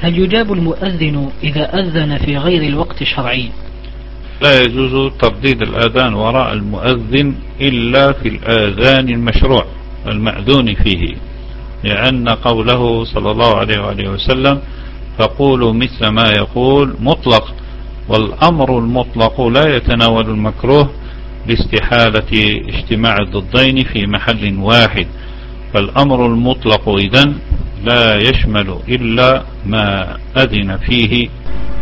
هل يجاب المؤذن إذا أذن في غير الوقت الشرعي؟ لا يجوز ترديد الأذان وراء المؤذن إلا في الآذان المشروع المأذون فيه، لأن قوله صلى الله عليه وآله وسلم فقولوا مثل ما يقول مطلق، والأمر المطلق لا يتناول المكروه لاستحالة اجتماع الضدين في محل واحد، فالأمر المطلق إذن لا يشمل إلا ما أذن فيه